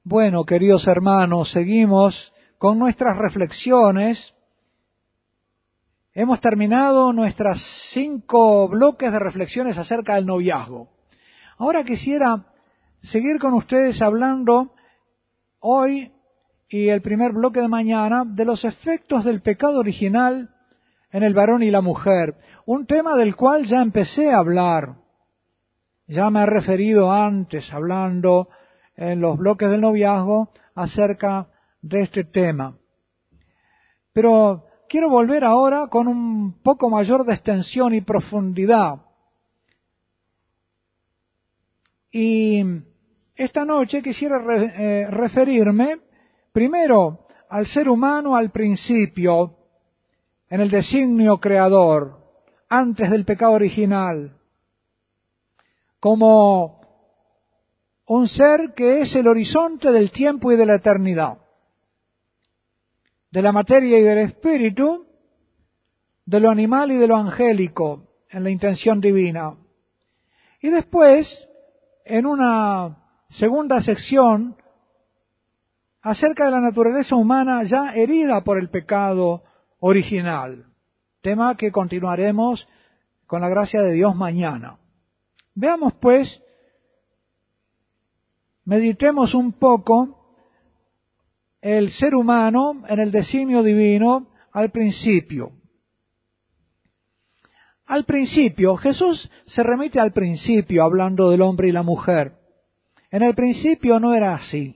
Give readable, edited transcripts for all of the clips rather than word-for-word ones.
Bueno, queridos hermanos, seguimos con nuestras reflexiones. Hemos terminado nuestras 5 bloques de reflexiones acerca del noviazgo. Ahora quisiera seguir con ustedes hablando hoy y el primer bloque de mañana de los efectos del pecado original en el varón y la mujer, un tema del cual ya empecé a hablar. Ya me he referido antes, hablando en los bloques del noviazgo, acerca de este tema. Pero quiero volver ahora con un poco mayor de extensión y profundidad. Y esta noche quisiera referirme primero al ser humano al principio, en el designio creador, antes del pecado original, como un ser que es el horizonte del tiempo y de la eternidad, de la materia y del espíritu, de lo animal y de lo angélico, en la intención divina. Y después, en una segunda sección, acerca de la naturaleza humana ya herida por el pecado original, tema que continuaremos con la gracia de Dios mañana. Veamos pues, meditemos un poco el ser humano en el designio divino al principio. Al principio, Jesús se remite al principio hablando del hombre y la mujer. En el principio no era así.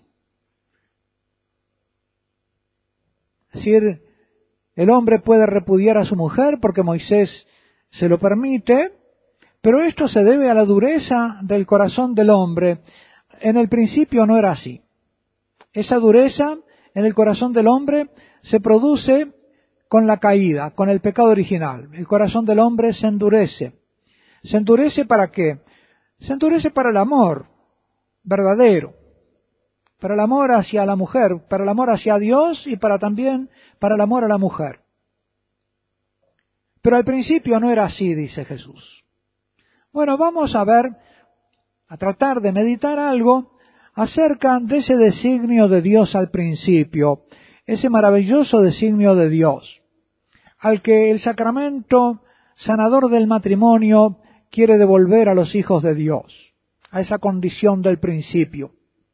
Es decir, el hombre puede repudiar a su mujer porque Moisés se lo permite, pero esto se debe a la dureza del corazón del hombre. En el principio no era así. Esa dureza en el corazón del hombre se produce con la caída, con el pecado original. El corazón del hombre se endurece. ¿Se endurece para qué? Se endurece para el amor verdadero, para el amor hacia la mujer, para el amor hacia Dios y también para el amor a la mujer. Pero al principio no era así, dice Jesús. Bueno, vamos a tratar de meditar algo acerca de ese designio de Dios al principio, ese maravilloso designio de Dios, al que el sacramento sanador del matrimonio quiere devolver a los hijos de Dios, a esa condición del principio.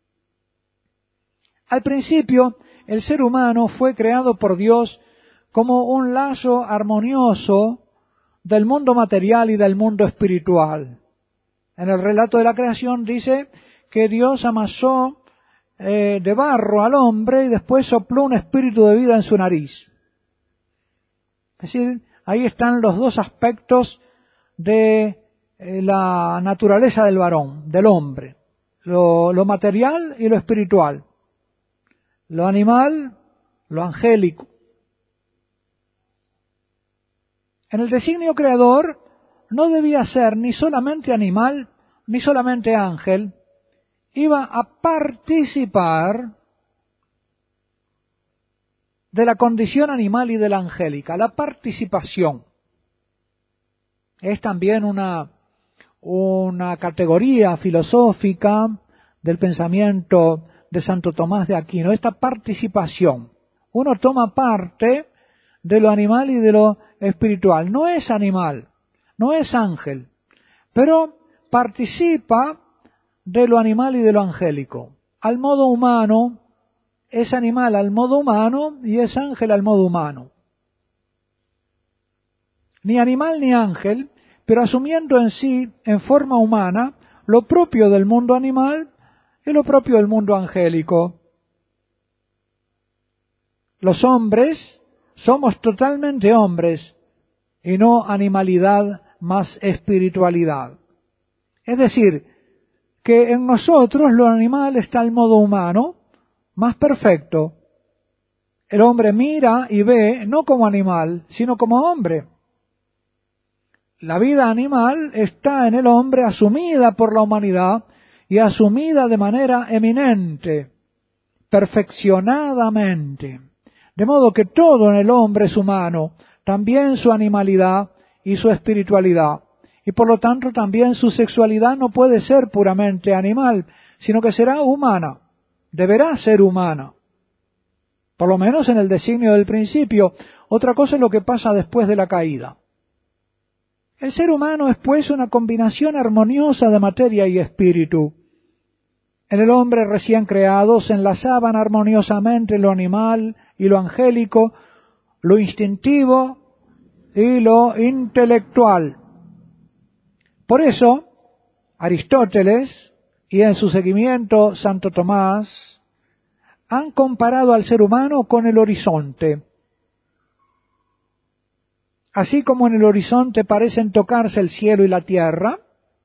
Al principio, el ser humano fue creado por Dios como un lazo armonioso del mundo material y del mundo espiritual. En el relato de la creación dice que Dios amasó de barro al hombre y después sopló un espíritu de vida en su nariz. Es decir, ahí están los dos aspectos de la naturaleza del varón, del hombre, lo material y lo espiritual, lo animal, lo angélico. En el designio creador no debía ser ni solamente animal, ni solamente ángel, iba a participar de la condición animal y de la angélica. La participación es también una categoría filosófica del pensamiento de Santo Tomás de Aquino, esta participación. Uno toma parte de lo animal y de lo espiritual. No es animal, no es ángel, pero participa de lo animal y de lo angélico. Al modo humano, es animal al modo humano y es ángel al modo humano. Ni animal ni ángel, pero asumiendo en sí, en forma humana, lo propio del mundo animal y lo propio del mundo angélico. Los hombres somos totalmente hombres y no animalidad más espiritualidad. Es decir, que en nosotros lo animal está al modo humano, más perfecto. El hombre mira y ve no como animal, sino como hombre. La vida animal está en el hombre asumida por la humanidad y asumida de manera eminente, perfeccionadamente. De modo que todo en el hombre es humano, también su animalidad y su espiritualidad. Y por lo tanto también su sexualidad no puede ser puramente animal, sino que será humana. deberá ser humana, por lo menos en el designio del principio. Otra cosa es lo que pasa después de la caída. El ser humano es pues una combinación armoniosa de materia y espíritu. En el hombre recién creado se enlazaban armoniosamente lo animal y lo angélico, lo instintivo y lo intelectual. Por eso, Aristóteles y en su seguimiento Santo Tomás han comparado al ser humano con el horizonte. Así como en el horizonte parecen tocarse el cielo y la tierra,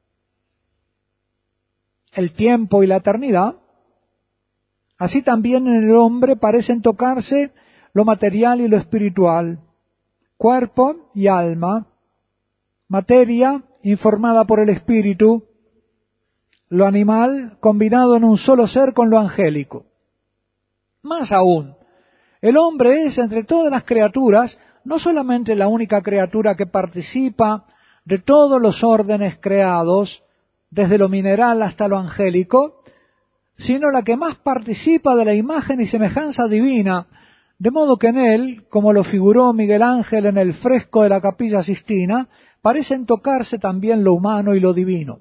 el tiempo y la eternidad, así también en el hombre parecen tocarse lo material y lo espiritual, cuerpo y alma, materia informada por el espíritu, lo animal combinado en un solo ser con lo angélico. Más aún, el hombre es entre todas las criaturas no solamente la única criatura que participa de todos los órdenes creados, desde lo mineral hasta lo angélico, sino la que más participa de la imagen y semejanza divina, de modo que en él, como lo figuró Miguel Ángel en el fresco de la Capilla Sixtina, parecen tocarse también lo humano y lo divino.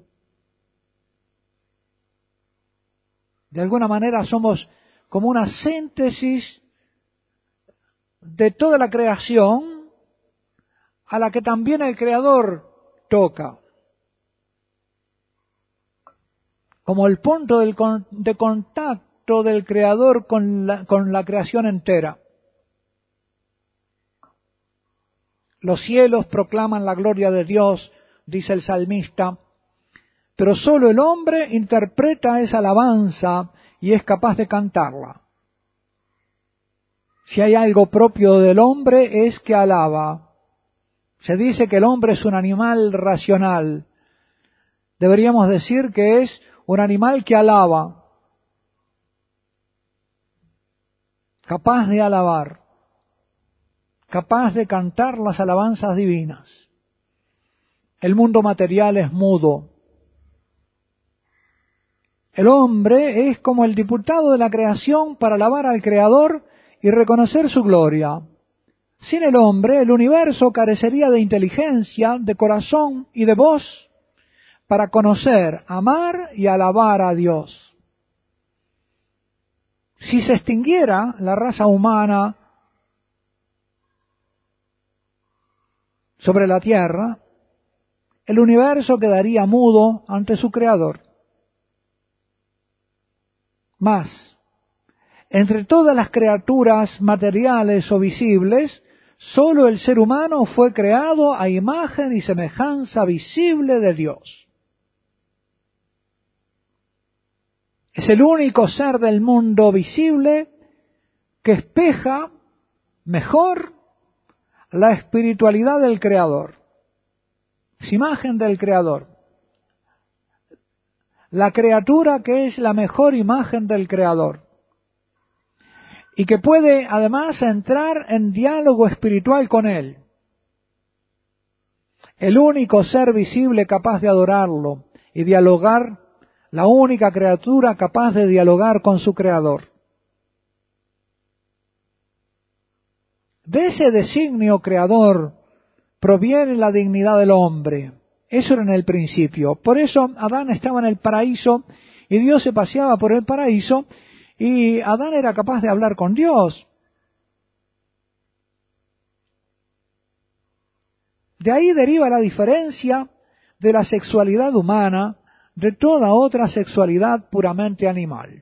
De alguna manera somos como una síntesis de toda la creación a la que también el Creador toca, como el punto de contacto del Creador con la creación entera. Los cielos proclaman la gloria de Dios, dice el salmista, pero solo el hombre interpreta esa alabanza y es capaz de cantarla. Si hay algo propio del hombre es que alaba. Se dice que el hombre es un animal racional. Deberíamos decir que es un animal que alaba, capaz de alabar, capaz de cantar las alabanzas divinas. El mundo material es mudo. El hombre es como el diputado de la creación para alabar al Creador y reconocer su gloria. Sin el hombre, el universo carecería de inteligencia, de corazón y de voz para conocer, amar y alabar a Dios. Si se extinguiera la raza humana sobre la tierra, el universo quedaría mudo ante su Creador. Más, entre todas las criaturas materiales o visibles, solo el ser humano fue creado a imagen y semejanza visible de Dios. Es el único ser del mundo visible que espeja mejor la espiritualidad del Creador. Es imagen del Creador. La criatura que es la mejor imagen del Creador. Y que puede además entrar en diálogo espiritual con Él. El único ser visible capaz de adorarlo y dialogar, la única criatura capaz de dialogar con su Creador. De ese designio creador proviene la dignidad del hombre. Eso era en el principio. Por eso Adán estaba en el paraíso y Dios se paseaba por el paraíso y Adán era capaz de hablar con Dios. De ahí deriva la diferencia de la sexualidad humana de toda otra sexualidad puramente animal.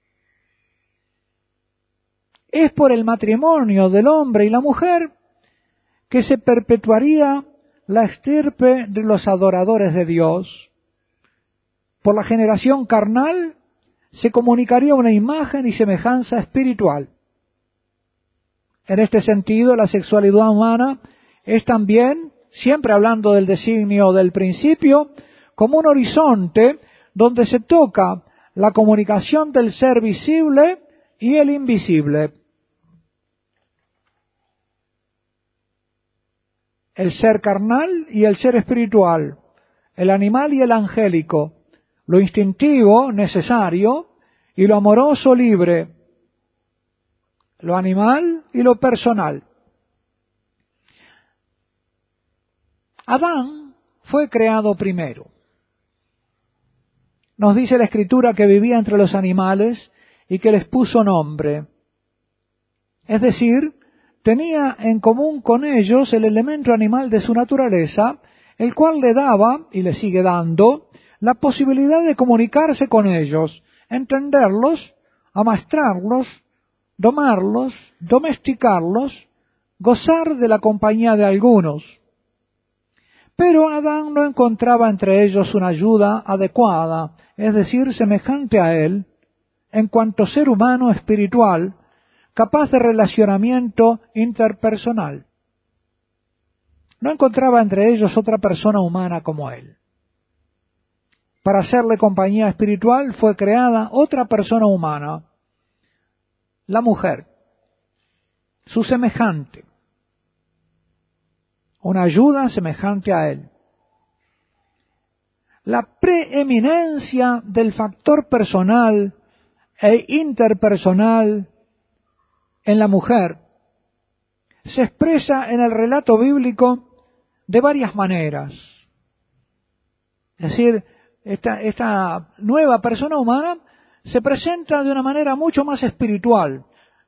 Es por el matrimonio del hombre y la mujer que se perpetuaría la estirpe de los adoradores de Dios. Por la generación carnal se comunicaría una imagen y semejanza espiritual. En este sentido, la sexualidad humana es también, siempre hablando del designio del principio, como un horizonte donde se toca la comunicación del ser visible y el invisible. El ser carnal y el ser espiritual, el animal y el angélico, lo instintivo, necesario, y lo amoroso libre, lo animal y lo personal. Adán fue creado primero. Nos dice la Escritura que vivía entre los animales y que les puso nombre. Es decir, tenía en común con ellos el elemento animal de su naturaleza, el cual le daba, y le sigue dando, la posibilidad de comunicarse con ellos, entenderlos, amaestrarlos, domarlos, domesticarlos, gozar de la compañía de algunos. Pero Adán no encontraba entre ellos una ayuda adecuada, es decir, semejante a él, en cuanto ser humano espiritual, capaz de relacionamiento interpersonal. No encontraba entre ellos otra persona humana como él. Para hacerle compañía espiritual fue creada otra persona humana, la mujer, su semejante, una ayuda semejante a él. La preeminencia del factor personal e interpersonal en la mujer se expresa en el relato bíblico de varias maneras. Es decir, esta nueva persona humana se presenta de una manera mucho más espiritual,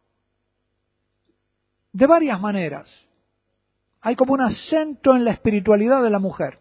de varias maneras. Hay como un acento en la espiritualidad de la mujer.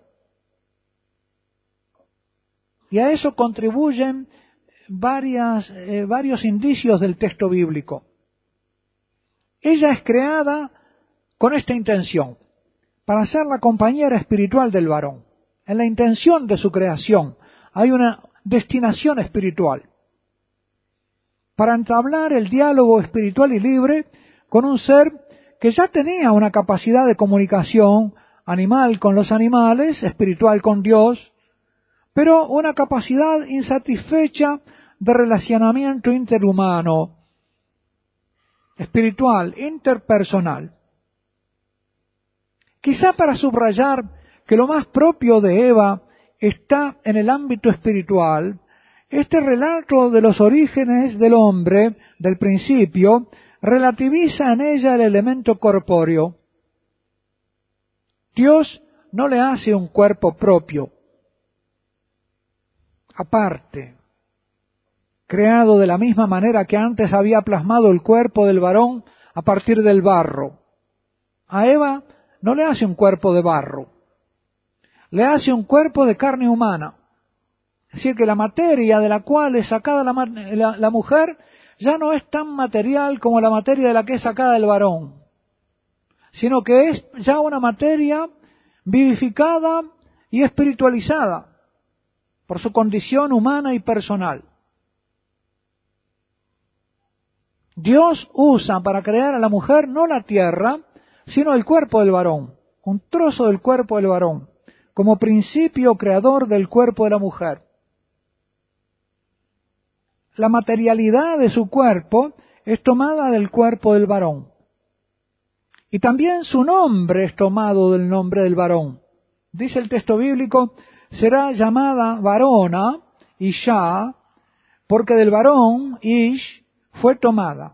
Y a eso contribuyen varios indicios del texto bíblico. Ella es creada con esta intención, para ser la compañera espiritual del varón. En la intención de su creación hay una destinación espiritual, para entablar el diálogo espiritual y libre con un ser que ya tenía una capacidad de comunicación animal con los animales, espiritual con Dios, pero una capacidad insatisfecha de relacionamiento interhumano, espiritual, interpersonal. Quizá para subrayar que lo más propio de Eva está en el ámbito espiritual, este relato de los orígenes del hombre, del principio, relativiza en ella el elemento corpóreo. Dios no le hace un cuerpo propio, aparte, creado de la misma manera que antes había plasmado el cuerpo del varón a partir del barro. A Eva no le hace un cuerpo de barro, le hace un cuerpo de carne humana. Es decir, que la materia de la cual es sacada la mujer ya no es tan material como la materia de la que es sacada del varón, sino que es ya una materia vivificada y espiritualizada por su condición humana y personal. Dios usa para crear a la mujer no la tierra, sino el cuerpo del varón, un trozo del cuerpo del varón, como principio creador del cuerpo de la mujer. La materialidad de su cuerpo es tomada del cuerpo del varón. Y también su nombre es tomado del nombre del varón. Dice el texto bíblico, será llamada varona, Isha, porque del varón, Ish, fue tomada.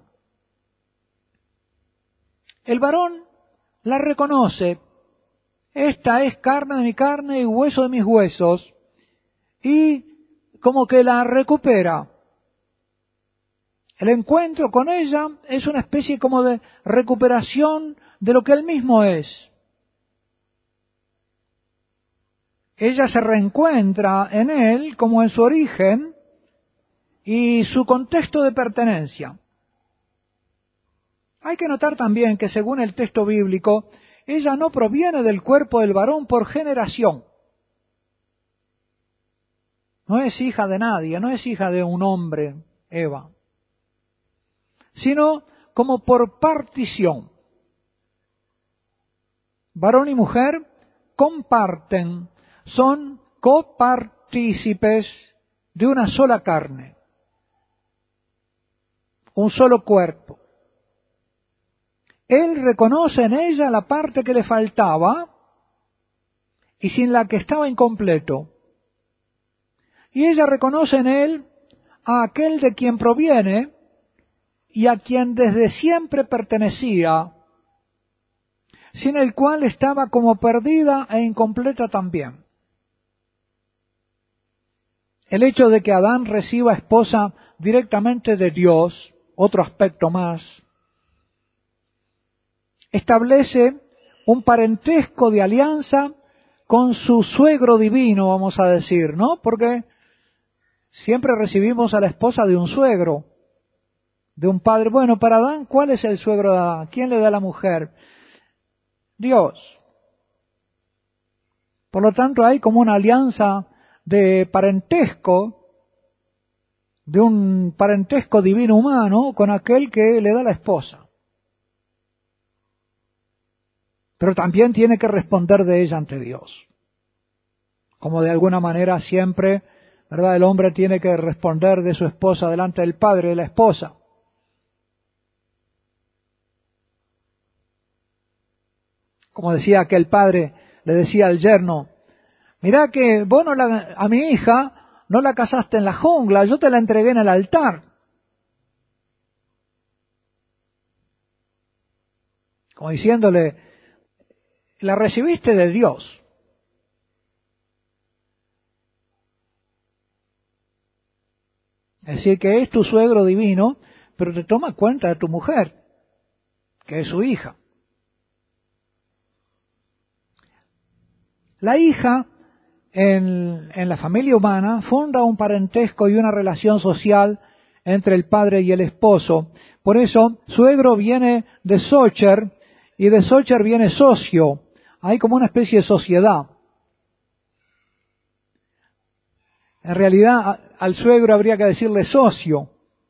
El varón la reconoce. Esta es carne de mi carne y hueso de mis huesos. Y como que la recupera. El encuentro con ella es una especie como de recuperación de lo que él mismo es. Ella se reencuentra en él como en su origen y su contexto de pertenencia. Hay que notar también que según el texto bíblico, ella no proviene del cuerpo del varón por generación. No es hija de nadie, no es hija de un hombre, Eva, sino como por partición. Varón y mujer comparten, son copartícipes de una sola carne, un solo cuerpo. Él reconoce en ella la parte que le faltaba y sin la que estaba incompleto. Y ella reconoce en él a aquel de quien proviene y a quien desde siempre pertenecía, sin el cual estaba como perdida e incompleta también. El hecho de que Adán reciba esposa directamente de Dios, otro aspecto más, establece un parentesco de alianza con su suegro divino, vamos a decir, ¿no? Porque siempre recibimos a la esposa de un suegro, de un padre. Bueno, para Adán, ¿cuál es el suegro de Adán? ¿Quién le da la mujer? Dios. Por lo tanto, hay como una alianza de parentesco, de un parentesco divino humano con aquel que le da la esposa. Pero también tiene que responder de ella ante Dios. Como de alguna manera siempre, ¿verdad? El hombre tiene que responder de su esposa delante del padre de la esposa. Como decía aquel padre, le decía al yerno, mirá que vos a mi hija no la casaste en la jungla, yo te la entregué en el altar. Como diciéndole, la recibiste de Dios. Es decir, que es tu suegro divino, pero te toma cuenta de tu mujer, que es su hija. La hija, en la familia humana, funda un parentesco y una relación social entre el padre y el esposo. Por eso, suegro viene de socher, y de socher viene socio. Hay como una especie de sociedad. En realidad, al suegro habría que decirle socio.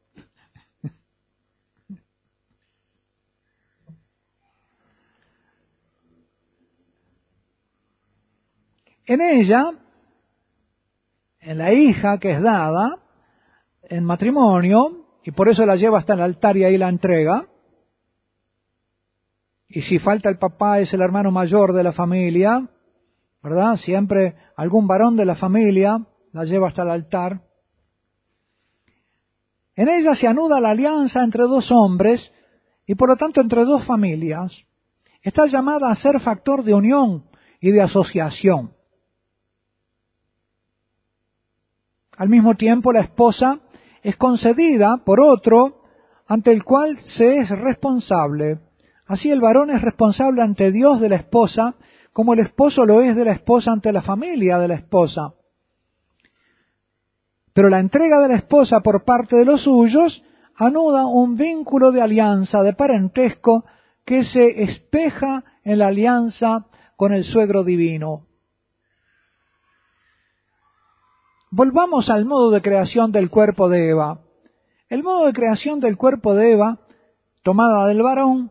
En ella, en la hija que es dada en matrimonio, y por eso la lleva hasta el altar y ahí la entrega, y si falta el papá es el hermano mayor de la familia, ¿verdad? Siempre algún varón de la familia la lleva hasta el altar. En ella se anuda la alianza entre dos hombres y por lo tanto entre dos familias. Está llamada a ser factor de unión y de asociación. Al mismo tiempo, la esposa es concedida por otro ante el cual se es responsable. Así el varón es responsable ante Dios de la esposa, como el esposo lo es de la esposa ante la familia de la esposa. Pero la entrega de la esposa por parte de los suyos anuda un vínculo de alianza, de parentesco, que se espeja en la alianza con el suegro divino. Volvamos al modo de creación del cuerpo de Eva. El modo de creación del cuerpo de Eva, tomada del varón,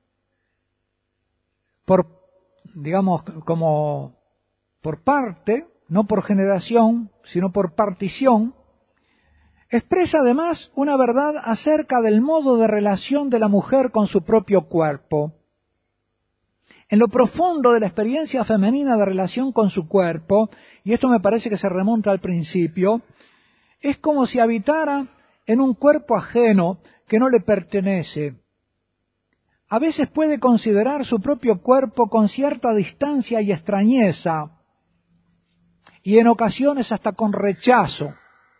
como por parte, no por generación, sino por partición, expresa además una verdad acerca del modo de relación de la mujer con su propio cuerpo. En lo profundo de la experiencia femenina de relación con su cuerpo, y esto me parece que se remonta al principio, es como si habitara en un cuerpo ajeno que no le pertenece. A veces puede considerar su propio cuerpo con cierta distancia y extrañeza, y en ocasiones hasta con rechazo.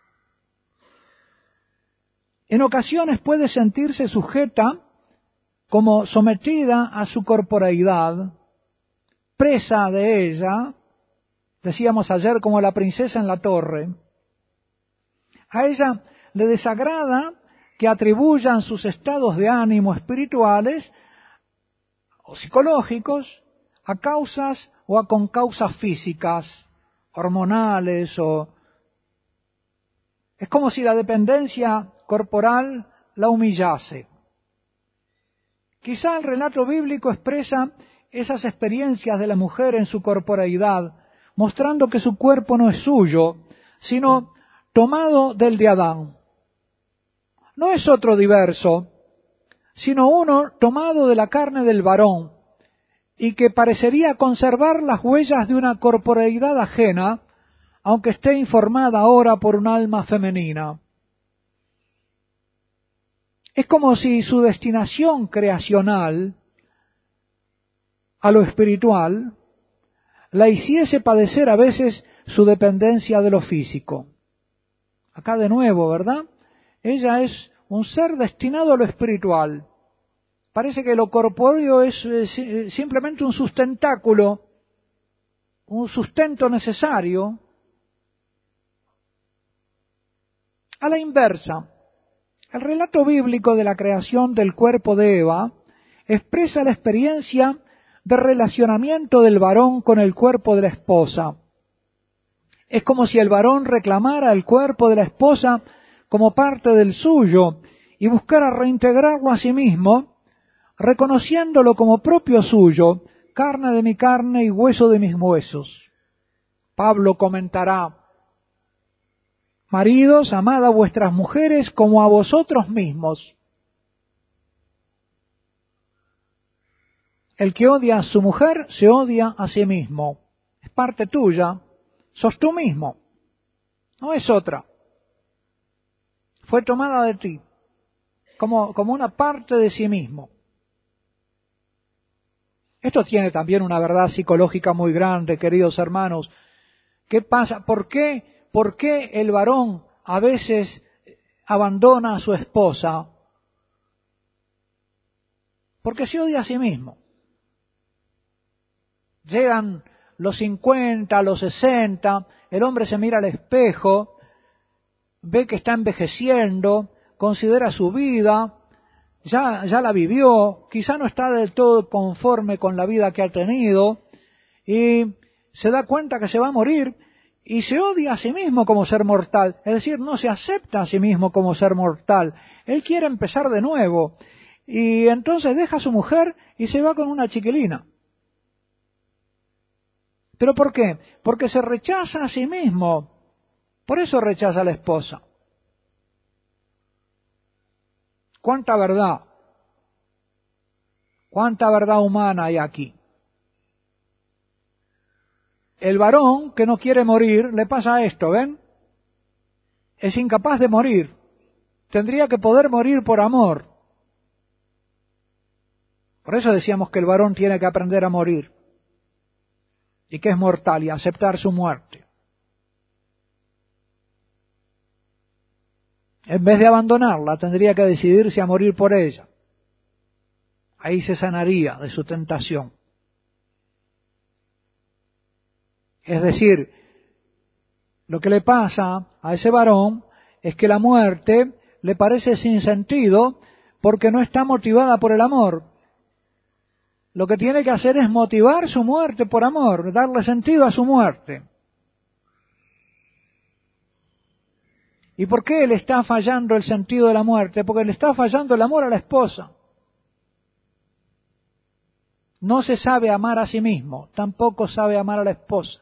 En ocasiones puede sentirse sujeta como sometida a su corporeidad, presa de ella, decíamos ayer como la princesa en la torre. A ella le desagrada que atribuyan sus estados de ánimo espirituales o psicológicos a causas o a concausas físicas, hormonales o... Es como si la dependencia corporal la humillase. Quizá el relato bíblico expresa esas experiencias de la mujer en su corporeidad, mostrando que su cuerpo no es suyo, sino tomado del de Adán. No es otro diverso, sino uno tomado de la carne del varón, y que parecería conservar las huellas de una corporeidad ajena, aunque esté informada ahora por un alma femenina. Es como si su destinación creacional a lo espiritual la hiciese padecer a veces su dependencia de lo físico. Acá de nuevo, ¿verdad? Ella es un ser destinado a lo espiritual. Parece que lo corpóreo es simplemente un sustentáculo, un sustento necesario. A la inversa, el relato bíblico de la creación del cuerpo de Eva expresa la experiencia de relacionamiento del varón con el cuerpo de la esposa. Es como si el varón reclamara el cuerpo de la esposa como parte del suyo y buscara reintegrarlo a sí mismo, reconociéndolo como propio suyo, carne de mi carne y hueso de mis huesos. Pablo comentará: maridos, amad a vuestras mujeres como a vosotros mismos. El que odia a su mujer se odia a sí mismo. Es parte tuya, sos tú mismo, no es otra. Fue tomada de ti, como una parte de sí mismo. Esto tiene también una verdad psicológica muy grande, queridos hermanos. ¿Qué pasa? ¿Por qué el varón a veces abandona a su esposa? Porque se odia a sí mismo. Llegan los 50, los 60, el hombre se mira al espejo, ve que está envejeciendo, considera su vida, ya la vivió, quizá no está del todo conforme con la vida que ha tenido, y se da cuenta que se va a morir, y se odia a sí mismo como ser mortal, es decir, no se acepta a sí mismo como ser mortal, él quiere empezar de nuevo, y entonces deja a su mujer y se va con una chiquilina. ¿Pero por qué? Porque se rechaza a sí mismo, por eso rechaza a la esposa. ¿Cuánta verdad humana hay aquí? El varón que no quiere morir, le pasa esto, ¿ven? Es incapaz de morir. Tendría que poder morir por amor. Por eso decíamos que el varón tiene que aprender a morir. Y que es mortal y aceptar su muerte. En vez de abandonarla, tendría que decidirse a morir por ella. Ahí se sanaría de su tentación. Es decir, lo que le pasa a ese varón es que la muerte le parece sin sentido porque no está motivada por el amor. Lo que tiene que hacer es motivar su muerte por amor, darle sentido a su muerte. ¿Y por qué le está fallando el sentido de la muerte? Porque le está fallando el amor a la esposa. No se sabe amar a sí mismo, tampoco sabe amar a la esposa.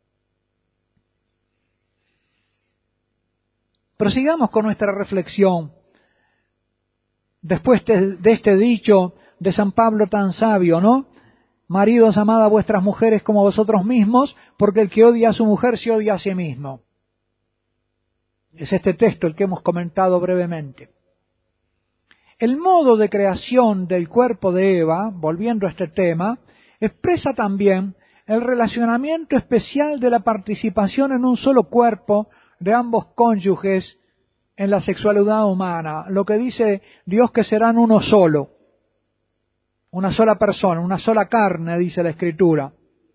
Prosigamos con nuestra reflexión. Después de este dicho de San Pablo tan sabio, ¿no? Maridos, amad a vuestras mujeres como vosotros mismos, porque el que odia a su mujer se odia a sí mismo. Es este texto el que hemos comentado brevemente. El modo de creación del cuerpo de Eva, volviendo a este tema, expresa también el relacionamiento especial de la participación en un solo cuerpo de ambos cónyuges en la sexualidad humana, lo que dice Dios que serán uno solo, una sola persona, una sola carne, dice la Escritura.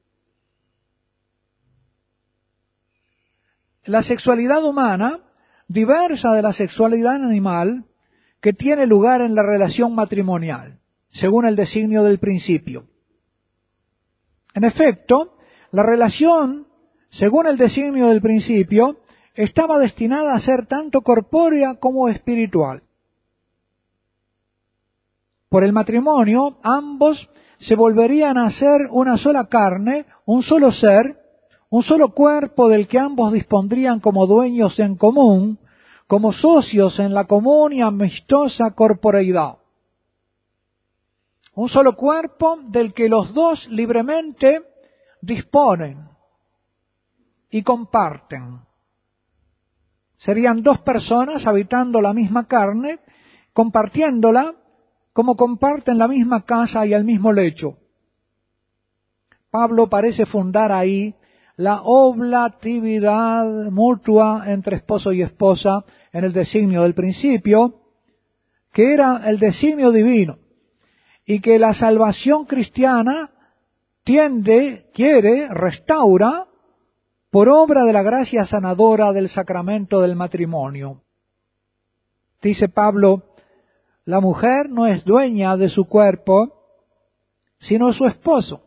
La sexualidad humana, diversa de la sexualidad animal, que tiene lugar en la relación matrimonial, según el designio del principio. En efecto, la relación, según el designio del principio, estaba destinada a ser tanto corpórea como espiritual. Por el matrimonio, ambos se volverían a ser una sola carne, un solo ser, un solo cuerpo del que ambos dispondrían como dueños en común, como socios en la común y amistosa corporeidad. Un solo cuerpo del que los dos libremente disponen y comparten. Serían dos personas habitando la misma carne, compartiéndola como comparten la misma casa y el mismo lecho. Pablo parece fundar ahí la oblatividad mutua entre esposo y esposa en el designio del principio, que era el designio divino, y que la salvación cristiana restaura por obra de la gracia sanadora del sacramento del matrimonio. Dice Pablo, la mujer no es dueña de su cuerpo, sino su esposo.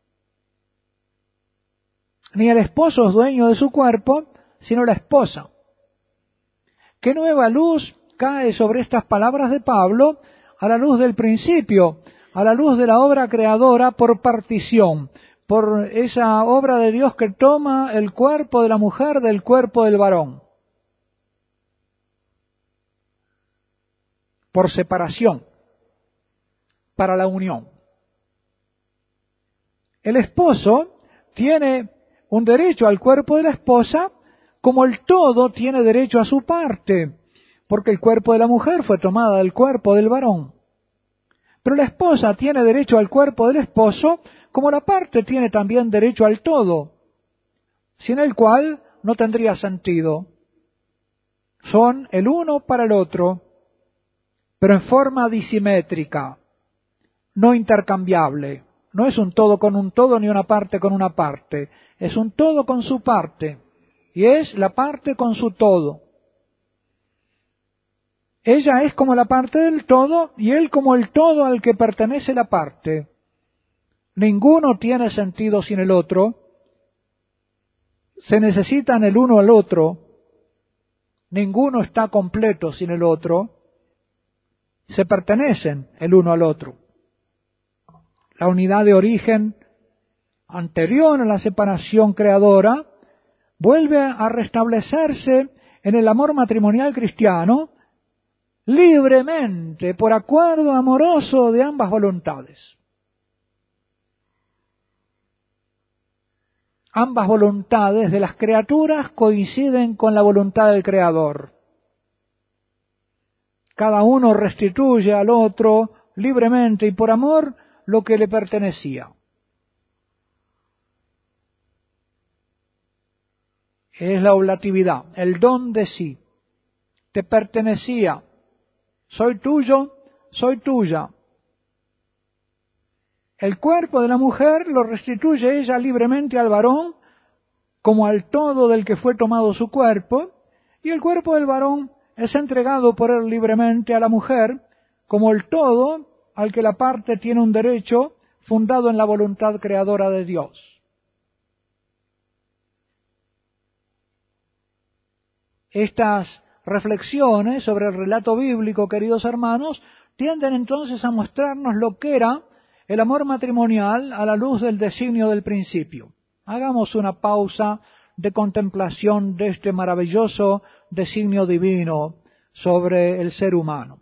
Ni el esposo es dueño de su cuerpo, sino la esposa. ¿Qué nueva luz cae sobre estas palabras de Pablo a la luz del principio, a la luz de la obra creadora por partición, por esa obra de Dios que toma el cuerpo de la mujer del cuerpo del varón, por separación, para la unión? El esposo tiene un derecho al cuerpo de la esposa, como el todo tiene derecho a su parte, porque el cuerpo de la mujer fue tomada del cuerpo del varón. Pero la esposa tiene derecho al cuerpo del esposo, como la parte tiene también derecho al todo, sin el cual no tendría sentido. Son el uno para el otro, pero en forma disimétrica, no intercambiable. No es un todo con un todo ni una parte con una parte. Es un todo con su parte y es la parte con su todo. Ella es como la parte del todo y él como el todo al que pertenece la parte. Ninguno tiene sentido sin el otro. Se necesitan el uno al otro. Ninguno está completo sin el otro. Se pertenecen el uno al otro. La unidad de origen anterior a la separación creadora vuelve a restablecerse en el amor matrimonial cristiano libremente, por acuerdo amoroso de ambas voluntades. Ambas voluntades de las criaturas coinciden con la voluntad del Creador. Cada uno restituye al otro libremente y por amor lo que le pertenecía. Es la oblatividad, el don de sí. Te pertenecía. Soy tuyo, soy tuya. El cuerpo de la mujer lo restituye ella libremente al varón, como al todo del que fue tomado su cuerpo, y el cuerpo del varón es entregado por él libremente a la mujer, como el todo al que la parte tiene un derecho fundado en la voluntad creadora de Dios. Estas reflexiones sobre el relato bíblico, queridos hermanos, tienden entonces a mostrarnos lo que era el amor matrimonial a la luz del designio del principio. Hagamos una pausa de contemplación de este maravilloso designio divino sobre el ser humano.